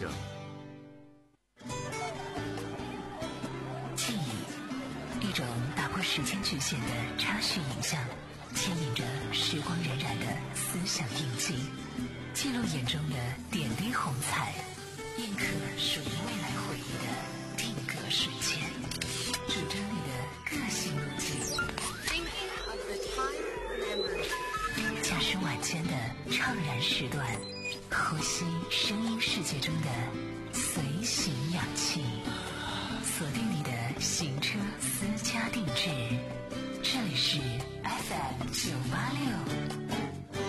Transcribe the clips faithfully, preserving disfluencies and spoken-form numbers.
者。 记忆，一种打破时间局限的插叙影像，牵引着时光荏苒的思想印记，记录眼中的点滴红彩，印刻属于未来回忆的定格瞬间，主张你的个性路径。驾驶晚间的怅然时段，呼吸声音世界中的随行氧气，锁定你的行车私家定制。这里是 F M 九八六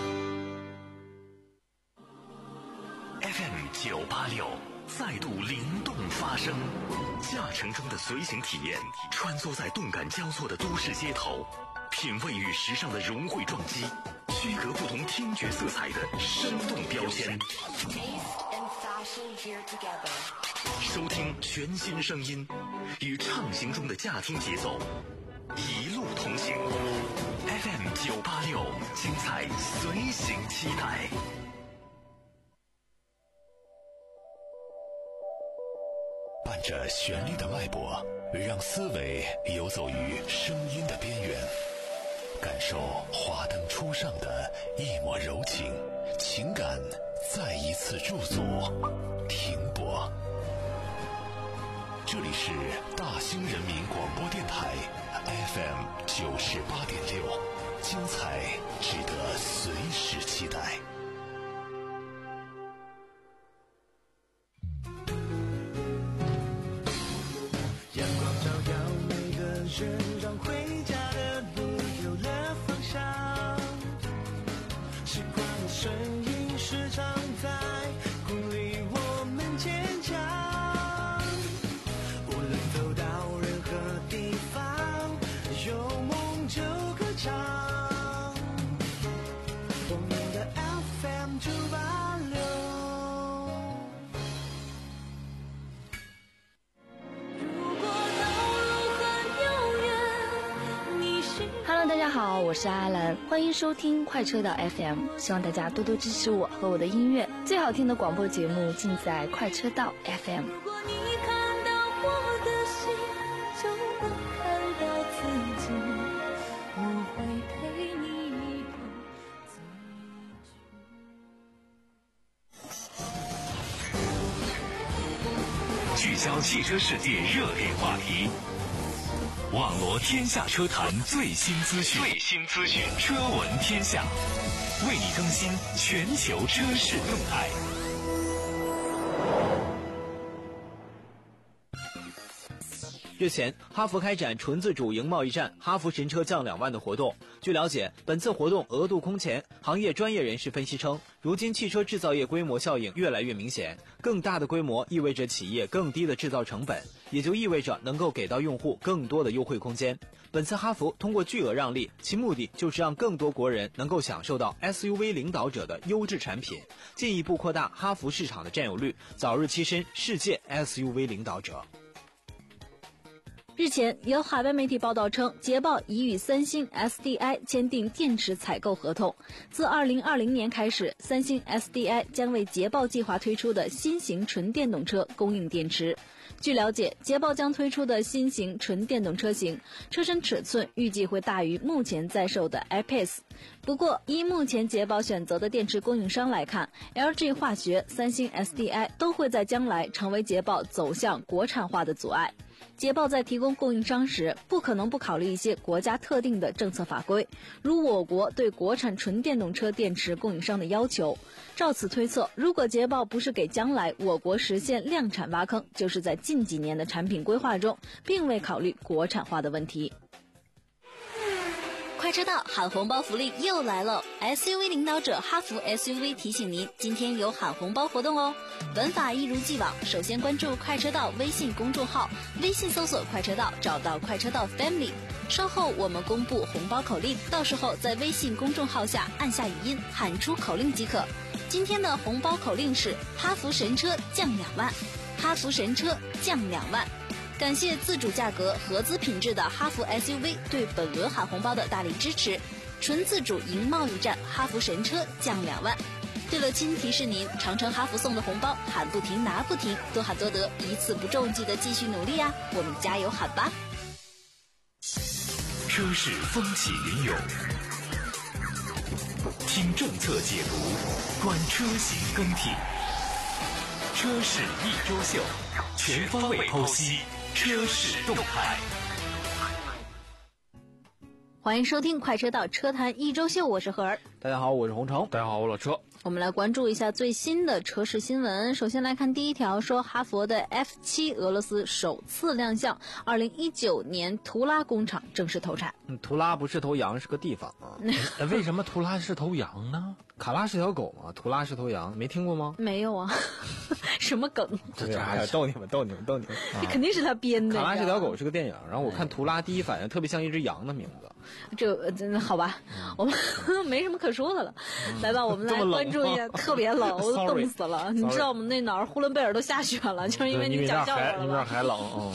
F M 九八六再度灵动发声，驾乘中的随行体验，穿梭在动感交错的都市街头，品味与时尚的融汇撞击，区隔不同听觉色彩的生动标签，收听全新声音，与畅行中的驾听节奏一路同行。 F M 九八六，精彩随行期待。伴着旋律的脉搏，让思维游走于声音的边缘，感受华灯初上的一抹柔情，情感再一次驻足停泊。这里是大兴人民广播电台 F M 九十八点六，精彩值得随时期待。 阳光照耀每个人，让回家的路有了方向。习惯的声音时常在鼓励我们坚强。无论走到任何地方，有梦就歌唱。我们的 F M 九八六。 Hello， 大家好，我是阿兰，欢迎收听快车道 F M， 希望大家多多支持我和我的音乐，最好听的广播节目尽在快车道 F M。 如果你看到我的心，就能看到自己，我会陪你一同聚焦汽车世界热点话题，网罗天下车坛最新资讯，最新资讯，车闻天下，为你更新全球车市动态。 日前，哈弗开展纯自主赢贸易战，哈弗神车降两万的活动。据了解，本次活动额度空前。行业专业人士分析称，如今汽车制造业规模效应越来越明显，更大的规模意味着企业更低的制造成本，也就意味着能够给到用户更多的优惠空间。本次哈弗通过巨额让利，其目的就是让更多国人能够享受到 S U V 领导者的优质产品，进一步扩大哈弗市场的占有率，早日跻身世界 S U V 领导者。 日前，有海外媒体报道称，捷豹已与三星 S D I 签订电池采购合同。自二零二零年开始，三星 S D I 将为捷豹计划推出的新型纯电动车供应电池。据了解，捷豹将推出的新型纯电动车型，车身尺寸预计会大于目前在售的 I-Pace。不过，依目前捷豹选择的电池供应商来看 ，L G 化学、三星 S D I 都会在将来成为捷豹走向国产化的阻碍。捷豹在提供供应商时，不可能不考虑一些国家特定的政策法规，如我国对国产纯电动车电池供应商的要求。照此推测，如果捷豹不是给将来我国实现量产挖坑，就是在近几年的产品规划中并未考虑国产化的问题。 快车道喊红包福利又来了 ！S U V 领导者哈弗 S U V 提醒您，今天有喊红包活动哦。玩法一如既往，首先关注快车道微信公众号，微信搜索快车道，找到快车道 Family。稍后我们公布红包口令，到时候在微信公众号下按下语音，喊出口令即可。今天的红包口令是哈弗神车降两万，哈弗神车降两万。感谢自主价格、合资品质的哈弗 S U V 对本轮喊红包的大力支持。纯自主赢贸易战，哈弗神车降两万。 对了，亲提示您，长城哈弗送的红包喊不停拿不停，多喊多得，一次不中记得继续努力啊！我们加油喊吧！ 车市风起云涌，听政策解读，观车型更替，车市一周秀，全方位剖析车市动态。 欢迎收听快车道车坛一周秀，我是何儿。 大家好，我是洪城。 大家好，我老车。 我们来关注一下最新的车市新闻。首先来看第一条，说哈佛的 F 七 俄罗斯首次亮相，二零一九年图拉工厂正式投产。 嗯，图拉不是头羊，是个地方啊。 为什么图拉是头羊呢？ 卡拉是条狗嘛，图拉是头羊，没听过吗？ 没有啊，什么梗？ 这这逗你们，逗你们，逗你们。 这肯定是他编的。 卡拉是条狗是个电影，然后我看图拉第一反应特别像一只羊的名字。 这真的好吧，我们没什么可说的了。来吧，我们来关注一下，特别冷，我都冻死了。你知道我们那哪儿呼伦贝尔都下雪了，就是因为你讲笑话了。 你们那儿还冷哦。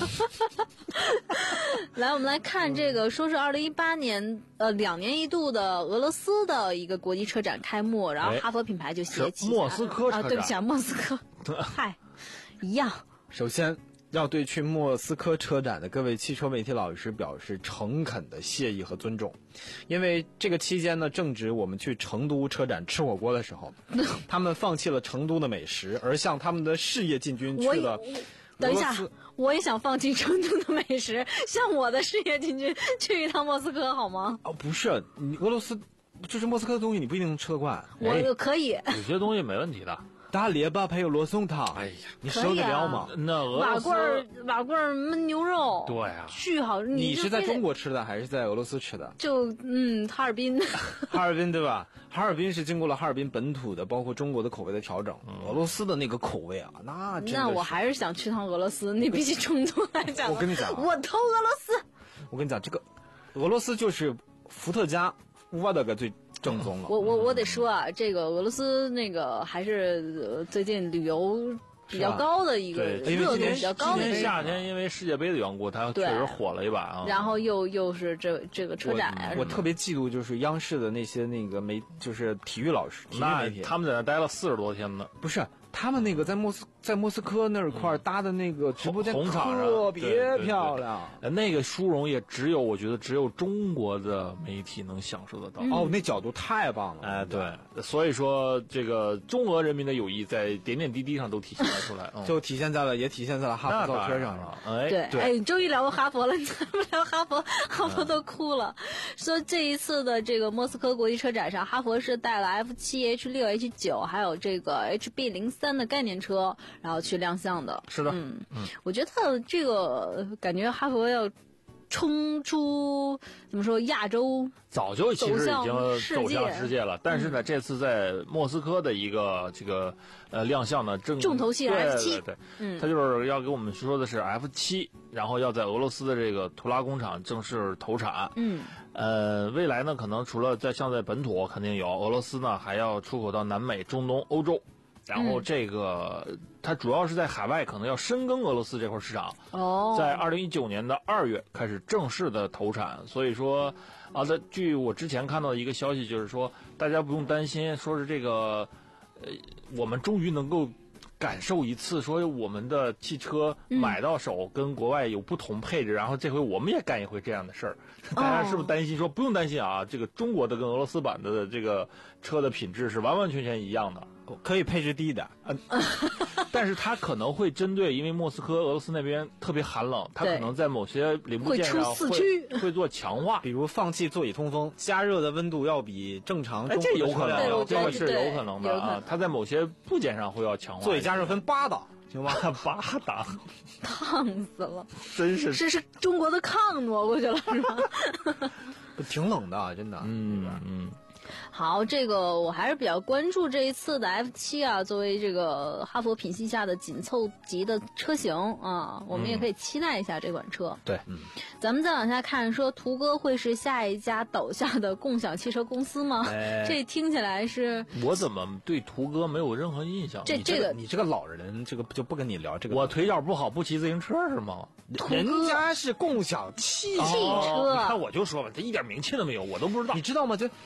来，我们来看这个，说是二零一八年呃两年一度的俄罗斯的一个国际车展开幕，然后哈佛品牌就携起莫斯科车展啊，对不起啊，莫斯科，嗨，一样。 首先要对去莫斯科车展的各位汽车媒体老师表示诚恳的谢意和尊重，因为这个期间呢，正值我们去成都车展吃火锅的时候，他们放弃了成都的美食，而向他们的事业进军去了。 等一下，我也想放弃成都的美食，向我的事业进军去一趟莫斯科好吗？ 哦，不是，你俄罗斯就是莫斯科的东西，你不一定能吃得惯。 我可以， 有些东西没问题的。 大列巴还有罗宋汤，哎呀，你受得了吗？ 啊、 那俄瓦罐儿瓦罐儿焖牛肉， 对啊， 巨好。 你是在中国吃的还是在俄罗斯吃的？ 就嗯，哈尔滨。 哈尔滨对吧？哈尔滨是经过了哈尔滨本土的，包括中国的口味的调整。嗯、俄罗斯的那个口味啊，那真的那我还是想去趟俄罗斯。你比起成都来讲， 我跟你讲、啊， 我投俄罗斯。 我跟你讲，这个俄罗斯就是伏特加沃德个最正宗了。 我我我得说啊，这个俄罗斯那个还是、呃、最近旅游比较高的一个热度比较高的一个。 今年夏天因为世界杯的缘故，它确实火了一把啊。 然后又又是这这个车展啊， 我, 我特别嫉妒就是央视的那些那个媒，就是体育老师，体育媒体， 他们在那待了四十多天呢。 不是。他们那个在莫斯在莫斯科那块儿搭的那个直播间红场特别漂亮， 对对对，那个殊荣也只有我觉得只有中国的媒体能享受得到。 嗯、哦，那角度太棒了！ 哎，对，所以说这个中俄人民的友谊在点点滴滴上都体现了出来，嗯、 就体现在了，也体现在了哈佛造车上了。 哎， 对， 对哎，你终于聊过哈佛了，你怎么聊哈佛？哈佛都哭了。说这一次的这个莫斯科国际车展上，哈佛是带了 F 七、H 六、H 九，还有这个 H B 零三的概念车。然后去亮相的， 是的， 嗯嗯，我觉得这个感觉哈佛要冲出怎么说亚洲， 早就其实已经走向世界了。 嗯、 但是呢，这次在莫斯科的一个这个呃亮相呢，正重头戏 F 七， 对对对，嗯，他就是要给我们说的是 F 七，然后要在俄罗斯的这个图拉工厂正式投产。 嗯， 呃，未来呢，可能除了在像在本土肯定有，俄罗斯呢还要出口到南美、中东、欧洲。然后这个、嗯、它主要是在海外可能要深耕俄罗斯这块市场。 哦， 在二零一九年的二月开始正式的投产，所以说啊，在据我之前看到的一个消息，就是说大家不用担心，说是这个呃，我们终于能够感受一次，说我们的汽车买到手跟国外有不同配置，嗯、然后这回我们也干一回这样的事儿。大家是不是担心说？不用担心啊，这个中国的跟俄罗斯版的这个车的品质是完完全全一样的。 可以配置低的， 嗯，但是它可能会针对，因为莫斯科、俄罗斯那边特别寒冷，它可能在某些零部件上会会, 会做强化， 比如放弃座椅通风，加热的温度要比正常。 哎，这有可能，这个是有可能的啊。它在某些部件上会要强化。 座椅加热分八档，行吗？ 八档， 烫死了， 真是这是中国的炕挪过去了，是吧？ 挺冷的，真的， 嗯嗯。 好，这个我还是比较关注这一次的 F 七 啊，作为这个哈佛品系下的紧凑级的车型啊，我们也可以期待一下这款车。 嗯、对，嗯， 咱们再往下看，说途歌会是下一家倒下的共享汽车公司吗？ 哎、 这听起来是…… 我怎么对途歌没有任何印象？ 这这个你这个老人，这个就不跟你聊这个。 我腿脚不好，不骑自行车是吗？ 人家是共享汽汽车， 你看我就说吧，这一点名气都没有，我都不知道。 你知道吗？就今年不。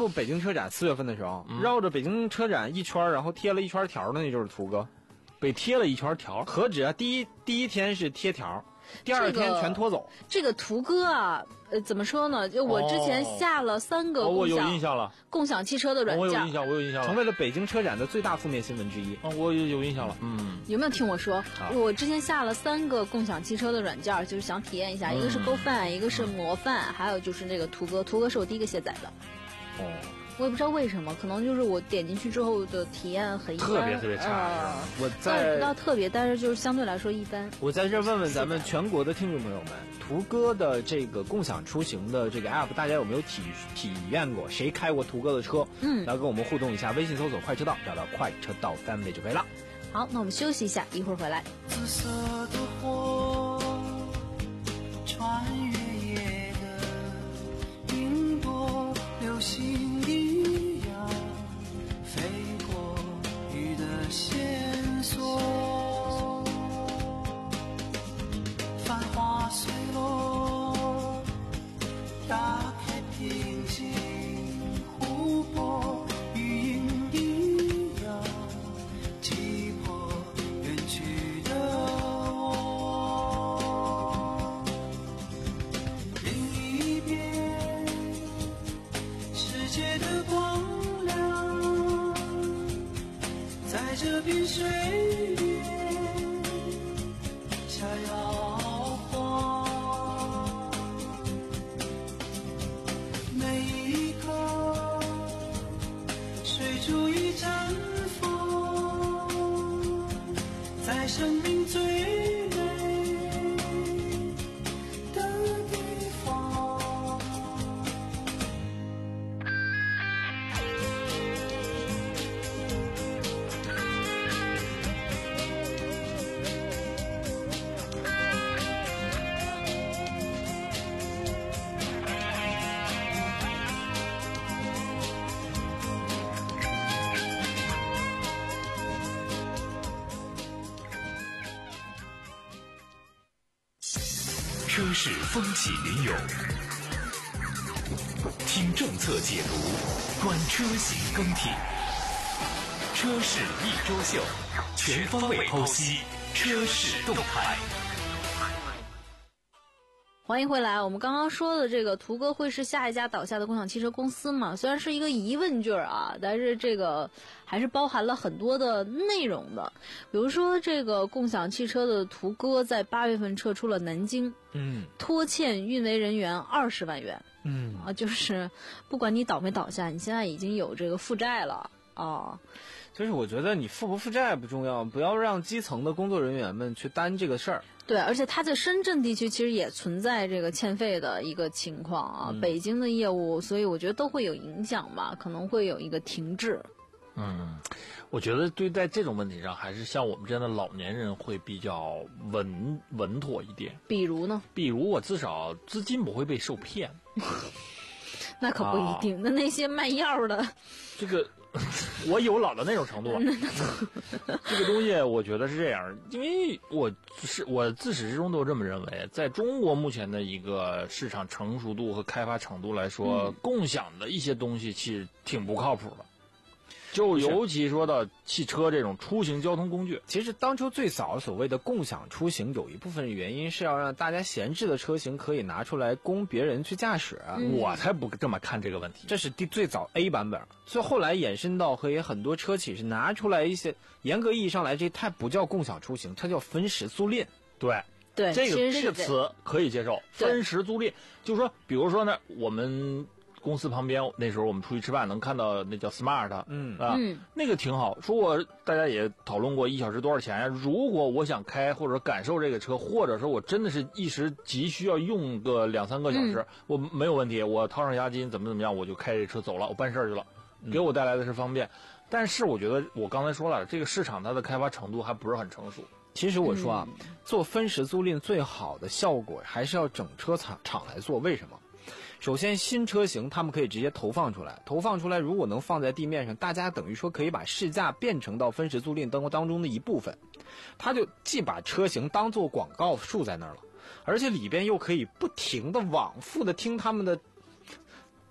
不北京车展四月份的时候， 嗯、 绕着北京车展一圈，然后贴了一圈条的那就是途哥， 被贴了一圈条。 何止啊！第一第一天是贴条，第二天全拖走。 这个途哥啊，呃，怎么说呢？就我之前下了三个共享、 哦、我有印象了， 共享汽车的软件， 我有印象，我有印象了， 成为了北京车展的最大负面新闻之一。 啊、哦，我有有印象了。嗯， 有没有听我说？我之前下了三个共享汽车的软件，就是想体验一下，嗯、一个是 GoFan， 一个是模范，嗯、还有就是那个途哥。途哥是我第一个卸载的。 哦。 我也不知道为什么，可能就是我点进去之后的体验很一般， 特别特别差。 呃、 我在不到特别，但是就是相对来说一般。 我在这问问咱们全国的听众朋友们，途哥的这个共享出行的这个 app， 大家有没有体体验过？谁开过途哥的车？ 嗯， 来跟我们互动一下，微信搜索快车道，找到快车道单位就可以了。 好，那我们休息一下，一会儿回来。 紫色的火，穿越夜的云朵，流星一样飞过雨的线索，繁花碎落，打开平静湖泊，余音一样击破远去的我。另一边，世界的光亮在这片水面下摇晃，每一刻水珠已绽放在生命最美的地方。 车市风起云涌，听政策解读，观车型更替。车市一周秀，全方位剖析车市动态。 欢迎回来，我们刚刚说的这个途哥会是下一家倒下的共享汽车公司嘛？虽然是一个疑问句啊，但是这个还是包含了很多的内容的。比如说，这个共享汽车的途哥在八月份撤出了南京， 嗯， 拖欠运维人员二十万元， 嗯啊，就是不管你倒没倒下，你现在已经有这个负债了啊。 就是我觉得你负不负债不重要，不要让基层的工作人员们去担这个事儿。 对，而且它在深圳地区其实也存在这个欠费的一个情况啊， 嗯、 北京的业务，所以我觉得都会有影响吧，可能会有一个停滞。 嗯，我觉得对待这种问题上，还是像我们这样的老年人会比较稳稳妥一点。 比如呢？ 比如我至少资金不会被受骗。 那可不一定，啊、那那些卖药的， 这个。我有老到那种程度啊，这个东西我觉得是这样，因为我是我自始至终都这么认为，在中国目前的一个市场成熟度和开发程度来说，嗯、共享的一些东西其实挺不靠谱的。就尤其说到汽车这种出行交通工具， 其实当初最早所谓的共享出行，有一部分原因是要让大家闲置的车型可以拿出来供别人去驾驶。 嗯、我才不这么看这个问题。 这是第最早 A 版本，所以后来衍生到和也很多车企是拿出来一些，严格意义上来，这它不叫共享出行，它叫分时租赁。 对对， 这个这个词可以接受，分时租赁，就是说，比如说呢，我们。公司旁边那时候我们出去吃饭能看到那叫 Smart， 嗯啊， 嗯那个挺好。说我大家也讨论过一小时多少钱呀？如果我想开或者感受这个车，或者说我真的是一时急需要用个两三个小时，嗯、我没有问题，我掏上押金怎么怎么样，我就开这车走了，我办事儿去了，给我带来的是方便。嗯、但是我觉得我刚才说了，这个市场它的开发程度还不是很成熟。 其实我说啊，嗯、做分时租赁最好的效果还是要整车厂厂来做，为什么？首先，新车型他们可以直接投放出来，投放出来如果能放在地面上，大家等于说可以把试驾变成到分时租赁当当中的一部分，他就既把车型当做广告竖在那儿了，而且里边又可以不停的往复的听他们的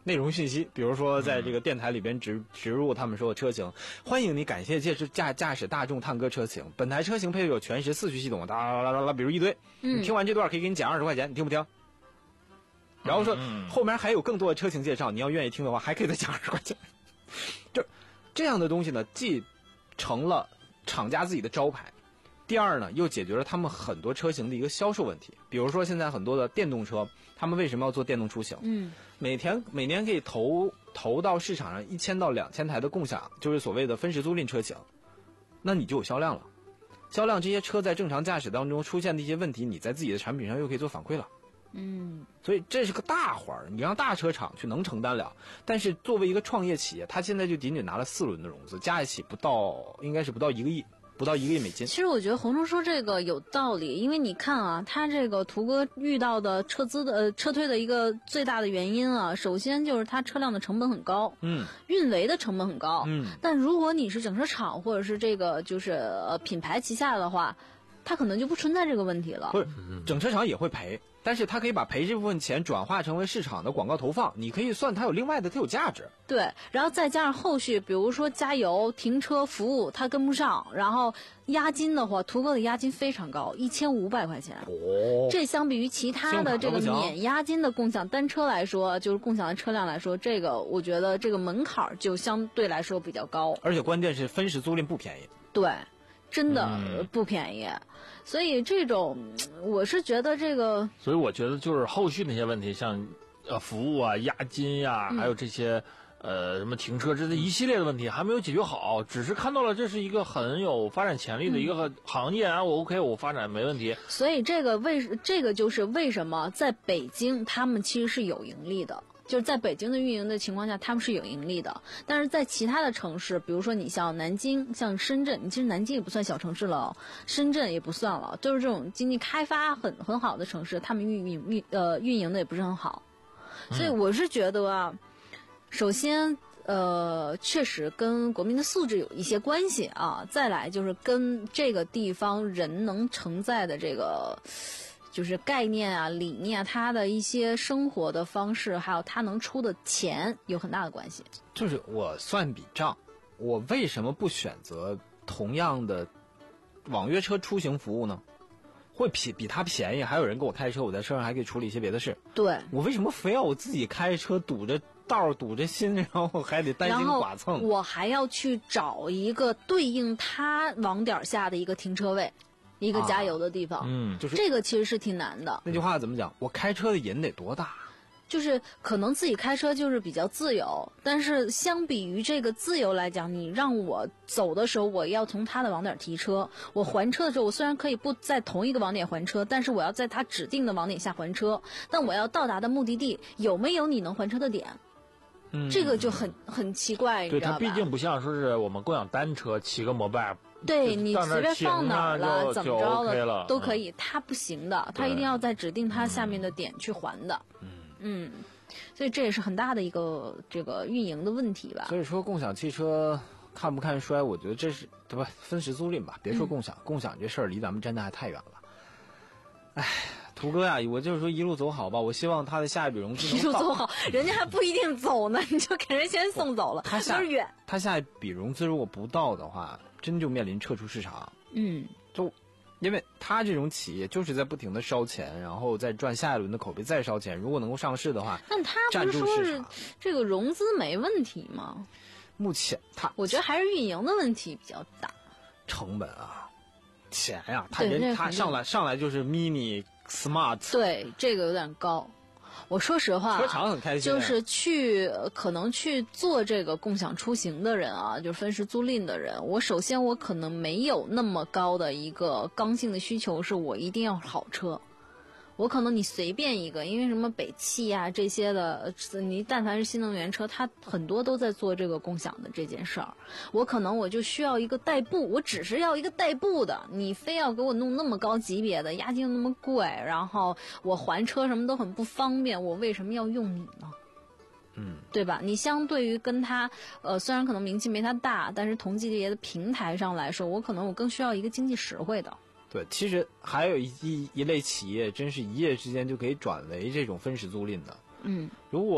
内容讯息，比如说在这个电台里边植植入他们说的车型，欢迎你感谢驾驶驾驾驶大众探歌车型，本台车型配备有全时四驱系统，哒啦啦啦啦，比如一堆， 嗯， 你听完这段可以给你减二十块钱，你听不听？然后说后面还有更多的车型介绍，你要愿意听的话，还可以再加二十块钱。就这样的东西呢，既成了厂家自己的招牌，第二呢，又解决了他们很多车型的一个销售问题。比如说现在很多的电动车，他们为什么要做电动出行？ 嗯， 每天每年可以投投到市场上一千到两千台的共享，就是所谓的分时租赁车型，那你就有销量了。销量这些车在正常驾驶当中出现的一些问题，你在自己的产品上又可以做反馈了。 嗯， 所以这是个大环儿，你让大车厂去能承担了。但是作为一个创业企业，它现在就仅仅拿了四轮的融资，加一起不到，应该是不到一个亿，不到一个亿美金。 其实我觉得洪忠说这个有道理，因为你看啊，他这个途歌遇到的撤资的呃撤退的一个最大的原因啊，首先就是它车辆的成本很高， 嗯， 运维的成本很高， 嗯， 但如果你是整车厂或者是这个就是呃品牌旗下的话，它可能就不存在这个问题了。 不是，整车厂也会赔。但是它可以把赔这部分钱转化成为市场的广告投放，你可以算它有另外的，它有价值。 对，然后再加上后续，比如说加油、停车服务，它跟不上。然后押金的话，途歌的押金非常高，一千五百块钱。 哦， 这相比于其他的这个免押金的共享单车来说，就是共享的车辆来说，这个我觉得这个门槛就相对来说比较高。 而且关键是分时租赁不便宜。 对。真的不便宜，嗯、所以这种我是觉得这个， 所以我觉得就是后续那些问题，像呃服务啊、押金呀、啊，嗯、还有这些呃什么停车这一系列的问题还没有解决好，只是看到了这是一个很有发展潜力的一个行业啊，我 OK 我发展没问题。 所以这个为这个就是为什么在北京他们其实是有盈利的。就是在北京的运营的情况下，他们是有盈利的。但是在其他的城市，比如说你像南京、像深圳，你其实南京也不算小城市了，深圳也不算了，就是这种经济开发很很好的城市，他们运营运呃运营的也不是很好。所以我是觉得啊，首先呃确实跟国民的素质有一些关系啊，再来就是跟这个地方人能承载的这个。就是概念啊、理念啊，他的一些生活的方式，还有他能出的钱有很大的关系。 就是我算笔账，我为什么不选择同样的网约车出行服务呢？会比比它便宜，还有人给我开车，我在车上还可以处理一些别的事。 对， 我为什么非要我自己开车堵着道堵着心，然后还得担心剐蹭？ 我还要去找一个对应他网点下的一个停车位。一个加油的地方，啊、 嗯，就是这个其实是挺难的。 那句话怎么讲？我开车的瘾得多大？ 就是可能自己开车就是比较自由，但是相比于这个自由来讲，你让我走的时候，我要从他的网点提车；我还车的时候，我虽然可以不在同一个网点还车，但是我要在他指定的网点下还车。但我要到达的目的地有没有你能还车的点？ 嗯， 这个就很很奇怪， 对， 你知道吧？ 它毕竟不像说是我们共享单车骑个摩拜。 对你随便放哪儿了，怎么着的、OK、 都可以，他不行的，他一定要在指定他下面的点去还的。 嗯嗯，所以这也是很大的一个这个运营的问题吧。 所以说共享汽车看不看衰，我觉得这是对吧？分时租赁吧，别说共享，嗯、共享这事儿离咱们真的还太远了。哎，途哥呀，我就是说一路走好吧，我希望他的下一笔融资能到。 一路走好，人家还不一定走呢，你就给人先送走了， 他下有点远。 他下一笔融资如果不到的话，真就面临撤出市场。 嗯， 就因为他这种企业就是在不停的烧钱，然后再赚下一轮的口碑，再烧钱。如果能够上市的话， 但他不是说是这个融资没问题吗？ 目前他， 我觉得还是运营的问题比较大。 成本啊，钱呀、啊，他人他上来上来就是 mini smart， 对，这个有点高。我说实话， 车厂很开心， 就是去可能去做这个共享出行的人啊，就是分时租赁的人，我首先我可能没有那么高的一个刚性的需求，是我一定要好车。我可能你随便一个，因为什么北汽啊这些的，你但凡是新能源车，它很多都在做这个共享的这件事儿。我可能我就需要一个代步，我只是要一个代步的，你非要给我弄那么高级别的，押金那么贵，然后我还车什么都很不方便，我为什么要用你呢？ 嗯， 对吧？你相对于跟他，呃，虽然可能名气没他大，但是同级别的平台上来说，我可能我更需要一个经济实惠的。 对，其实还有一一一类企业，真是一夜之间就可以转为这种分时租赁的。 嗯， 如果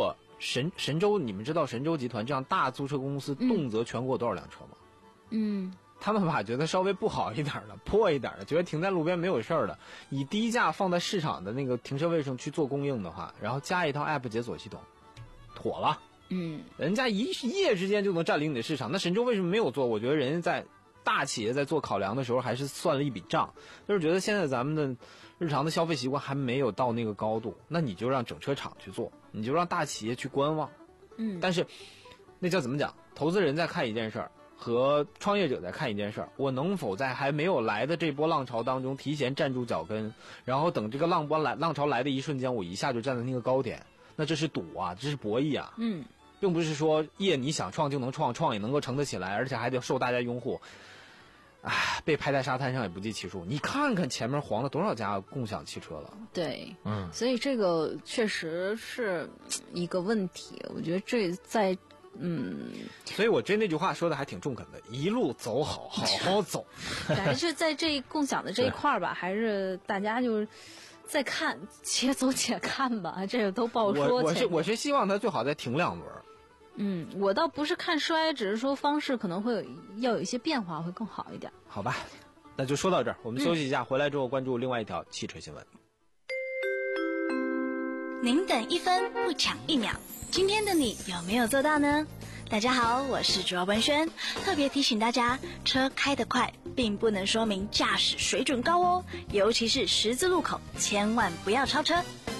神神州，你们知道神州集团这样大租车公司动辄全国多少辆车吗？ 嗯， 他们把觉得稍微不好一点的、破一点的，觉得停在路边没有事儿的，以低价放在市场的那个停车位上去做供应的话，然后加一套 app 解锁系统，妥了。 嗯， 人家一一夜之间就能占领你的市场，那神州为什么没有做？我觉得人家在大企业在做考量的时候，还是算了一笔账，就是觉得现在咱们的日常的消费习惯还没有到那个高度，那你就让整车厂去做，你就让大企业去观望。 嗯， 但是那叫怎么讲？投资人在看一件事儿，和创业者在看一件事儿，我能否在还没有来的这波浪潮当中提前站住脚跟，然后等这个浪波来浪潮来的一瞬间，我一下就站在那个高点，那这是赌啊，这是博弈啊。 嗯， 并不是说业你想创就能创，创也能够成得起来，而且还得受大家拥护。唉，被拍在沙滩上也不计其数。你看看前面黄了多少家共享汽车了。 对， 嗯， 所以这个确实是一个问题。我觉得这在，嗯， 所以我真那句话说的还挺中肯的，一路走好，好好走。 感觉是在这共享的这一块儿吧，还是大家就是再看，且走且看吧，这个都不好说。 我我是我是希望它最好再停两轮。 嗯，我倒不是看衰，只是说方式可能会有要有一些变化，会更好一点。 好吧，那就说到这儿，我们休息一下，嗯、回来之后关注另外一条汽车新闻。 您等一分不抢一秒，今天的你有没有做到呢？大家好，我是卓文萱，特别提醒大家，车开得快并不能说明驾驶水准高哦，尤其是十字路口，千万不要超车。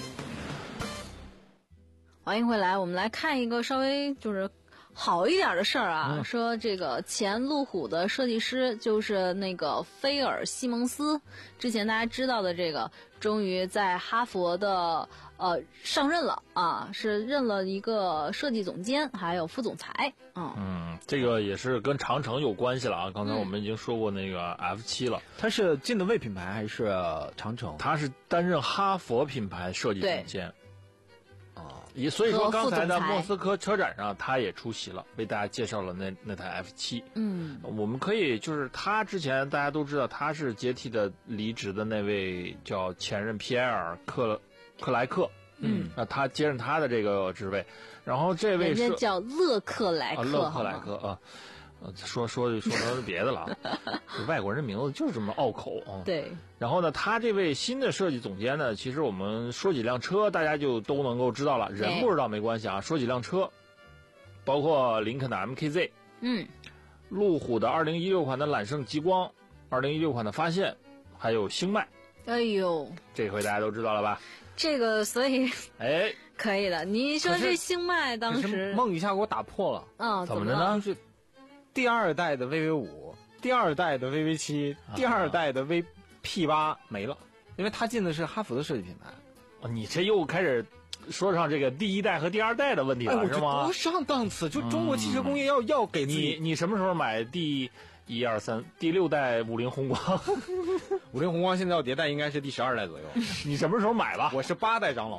欢迎回来，我们来看一个稍微就是好一点的事儿啊、嗯，说这个前路虎的设计师就是那个菲尔西蒙斯，之前大家知道的这个，终于在哈佛的呃上任了啊，是任了一个设计总监，还有副总裁。嗯嗯，这个也是跟长城有关系了啊。刚才我们已经说过那个 F 七 了， 他是进的魏品牌还是长城？ 他是担任哈佛品牌设计总监。也所以说，刚才的莫斯科车展上，他也出席了，为大家介绍了那那台 F 七。 嗯， 我们可以就是他之前大家都知道他是接替的离职的那位叫前任皮埃尔克克莱克。 嗯， 那他接任他的这个职位，然后这位人家叫勒克莱克， 啊、勒克莱克啊。说说说成是别的了，外国人名字就是这么拗口啊。 对。 然后呢，他这位新的设计总监呢，其实我们说几辆车，大家就都能够知道了。人不知道没关系啊，说几辆车，包括林肯的 M K Z， 嗯， 路虎的二零一六款的揽胜极光，二零一六款的发现，还有星脉。 哎呦， 这回大家都知道了吧？ 这个，所以哎， 可以的。你说这星脉当时梦一下给我打破了。 嗯， 怎么着呢？ 就是第二代的 V V 五，第二代的 V V 七，第二代的 V P 八没了，因为他进的是哈弗的设计品牌。 哦，你这又开始说上这个第一代和第二代的问题了， 哎、 是吗？ 不上档次，就中国汽车工业要、嗯、要给自己。 你你什么时候买第一二三第六代五菱宏光？ 五菱宏光现在要迭代，应该是第十二代左右。 你什么时候买吧？ 我是八代长老。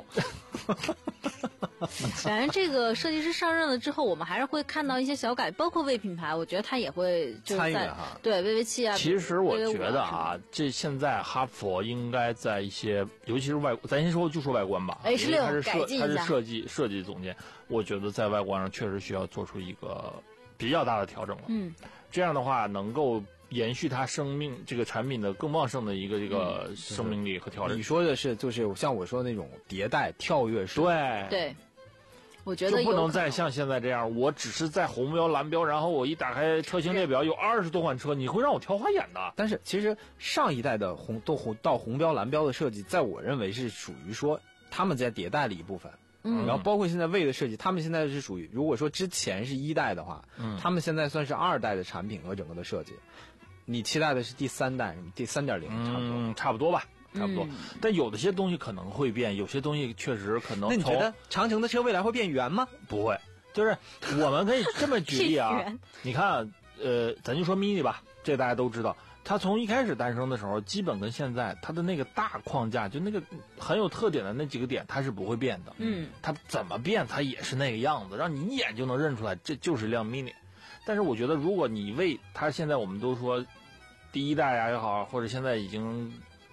反正这个设计师上任了之后，我们还是会看到一些小改，包括魏品牌，我觉得他也会就参与在哈。 对 V V 七啊。 其实我觉得啊，这现在哈佛应该在一些，尤其是外，咱先说就说外观吧。 H 六他是设他是设计设计总监，我觉得在外观上确实需要做出一个比较大的调整了。 嗯， 这样的话能够延续它生命这个产品的更旺盛的一个这个生命力和调整。 你说的是就是像我说的那种迭代跳跃式。 对对。我觉得就不能再像现在这样，我只是在红标蓝标，然后我一打开车型列表有二十多款车，你会让我挑花眼的。 但是其实上一代的红都红到红标蓝标的设计，在我认为是属于说他们在迭代的一部分。 嗯， 然后包括现在魏的设计，他们现在是属于，如果说之前是一代的话， 嗯， 他们现在算是二代的产品和整个的设计。你期待的是第三代，第三点零，差不多， 嗯，差不多吧。差不多、 嗯， 但有的些东西可能会变，有些东西确实可能。 那你觉得长城的车未来会变圆吗？ 不会，就是我们可以这么举例啊。你看，呃，咱就说 mini 吧，这大家都知道，它从一开始诞生的时候，基本跟现在它的那个大框架，就那个很有特点的那几个点，它是不会变的。 嗯， 它怎么变，它也是那个样子，让你一眼就能认出来，这就是辆 mini。但是我觉得，如果你为它现在我们都说第一代啊也好，或者现在已经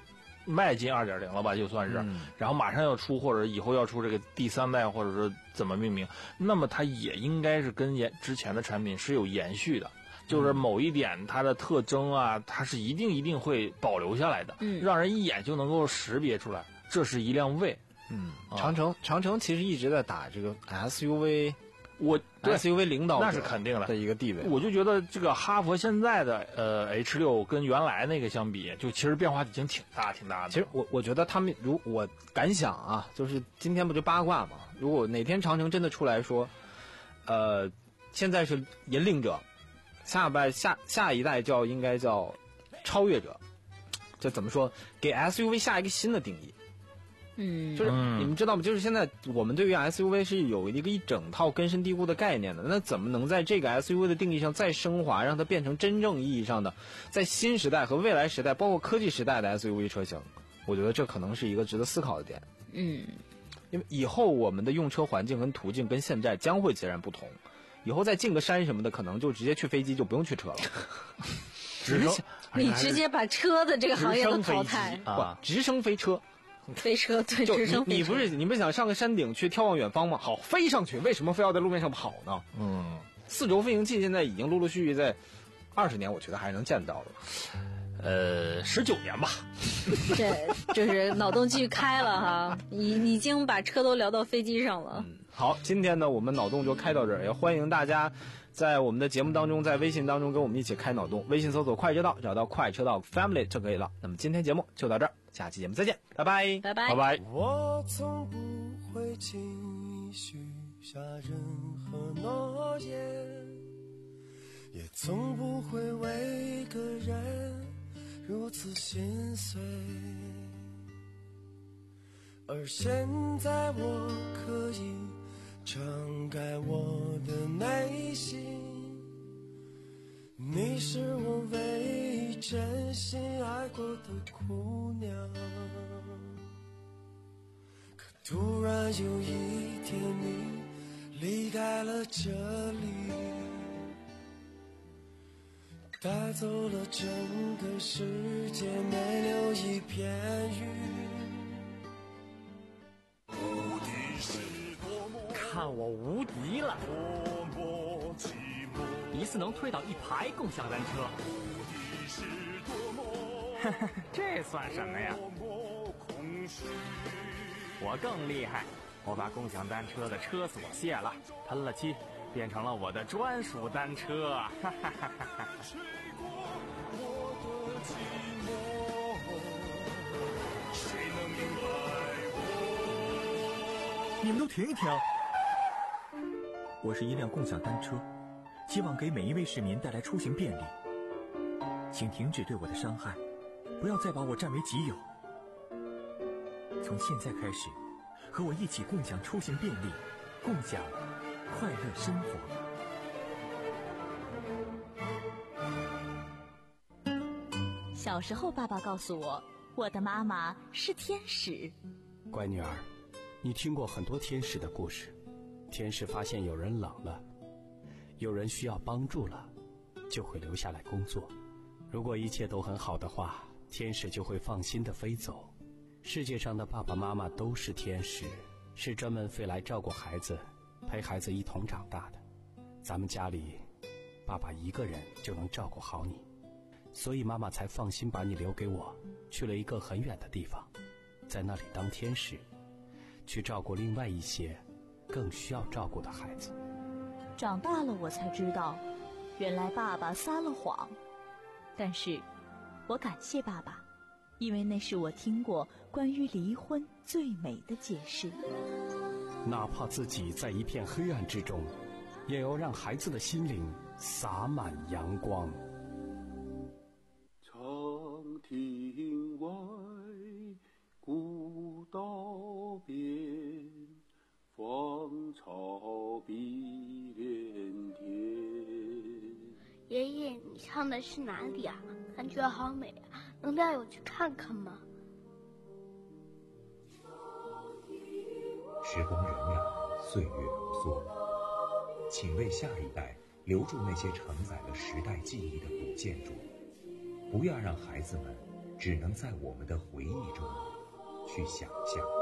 迈进二点零了吧，就算是， 嗯、 然后马上要出或者以后要出这个第三代，或者说怎么命名，那么它也应该是跟延之前的产品是有延续的。就是某一点它的特征啊，它是一定一定会保留下来的， 嗯， 让人一眼就能够识别出来，这是一辆魏。 嗯，长城、啊、长城其实一直在打这个 S U V， 我 S U V 领导那是肯定的的一个地位。 我就觉得这个哈弗现在的呃 H 六跟原来那个相比，就其实变化已经挺大挺大的。 其实我我觉得他们如我敢想啊，就是今天不就八卦嘛？如果哪天长城真的出来说，呃，现在是引领者。下代下下一代叫应该叫超越者，这怎么说？给 S U V 下一个新的定义。 嗯， 就是你们知道吗？就是现在我们对于 S U V 是有一个一整套根深蒂固的概念的，那怎么能在这个 S U V 的定义上再升华，让它变成真正意义上的在新时代和未来时代，包括科技时代的 S U V 车型？我觉得这可能是一个值得思考的点。 嗯， 因为以后我们的用车环境跟途径跟现在将会截然不同。以后再进个山什么的，可能就直接去飞机，就不用去车了。 直升， 你直接把车的这个行业都淘汰啊！直升飞车， 飞车对， 就直升飞车。 你不是你不是想上个山顶去眺望远方吗？好，飞上去，为什么非要在路面上跑呢？ 嗯， 四轴飞行器现在已经陆陆续续在二十年，我觉得还是能见到的。 呃，十九年吧。 这就是脑洞继续开了哈，已已经把车都聊到飞机上了。 嗯，好，今天呢，我们脑洞就开到这儿，也欢迎大家在我们的节目当中，在微信当中跟我们一起开脑洞。微信搜索快车道，找到快车道 Family 就可以了。那么今天节目就到这儿，下期节目再见，拜拜， 拜拜， 拜拜。 我从不会轻易许下任何诺言，也从不会为个人如此心碎，而现在我可以敞开我的内心，你是我唯一真心爱过的姑娘。可突然有一天你离开了这里，带走了整个世界，没留一片云。 看我无敌了！一次能推倒一排共享单车。这算什么呀？我更厉害，我把共享单车的车锁卸了，喷了漆，变成了我的专属单车。哈哈哈哈！ 你们都停一停！我是一辆共享单车，希望给每一位市民带来出行便利。请停止对我的伤害，不要再把我占为己有。从现在开始，和我一起共享出行便利，共享快乐生活。 小时候，爸爸告诉我，我的妈妈是天使。 乖女儿，你听过很多天使的故事。天使发现有人冷了，有人需要帮助了，就会留下来工作。如果一切都很好的话，天使就会放心地飞走。世界上的爸爸妈妈都是天使，是专门飞来照顾孩子，陪孩子一同长大的。咱们家里，爸爸一个人就能照顾好你，所以妈妈才放心把你留给我，去了一个很远的地方，在那里当天使，去照顾另外一些更需要照顾的孩子。 长大了我才知道，原来爸爸撒了谎，但是我感谢爸爸，因为那是我听过关于离婚最美的解释。 哪怕自己在一片黑暗之中，也要让孩子的心灵洒满阳光。 长亭外，古道边，芳草碧连天。 爷爷，你唱的是哪里啊？感觉好美啊，能带我去看看吗？ 时光荏苒，岁月如梭，请为下一代留住那些承载了时代记忆的古建筑，不要让孩子们只能在我们的回忆中去想象。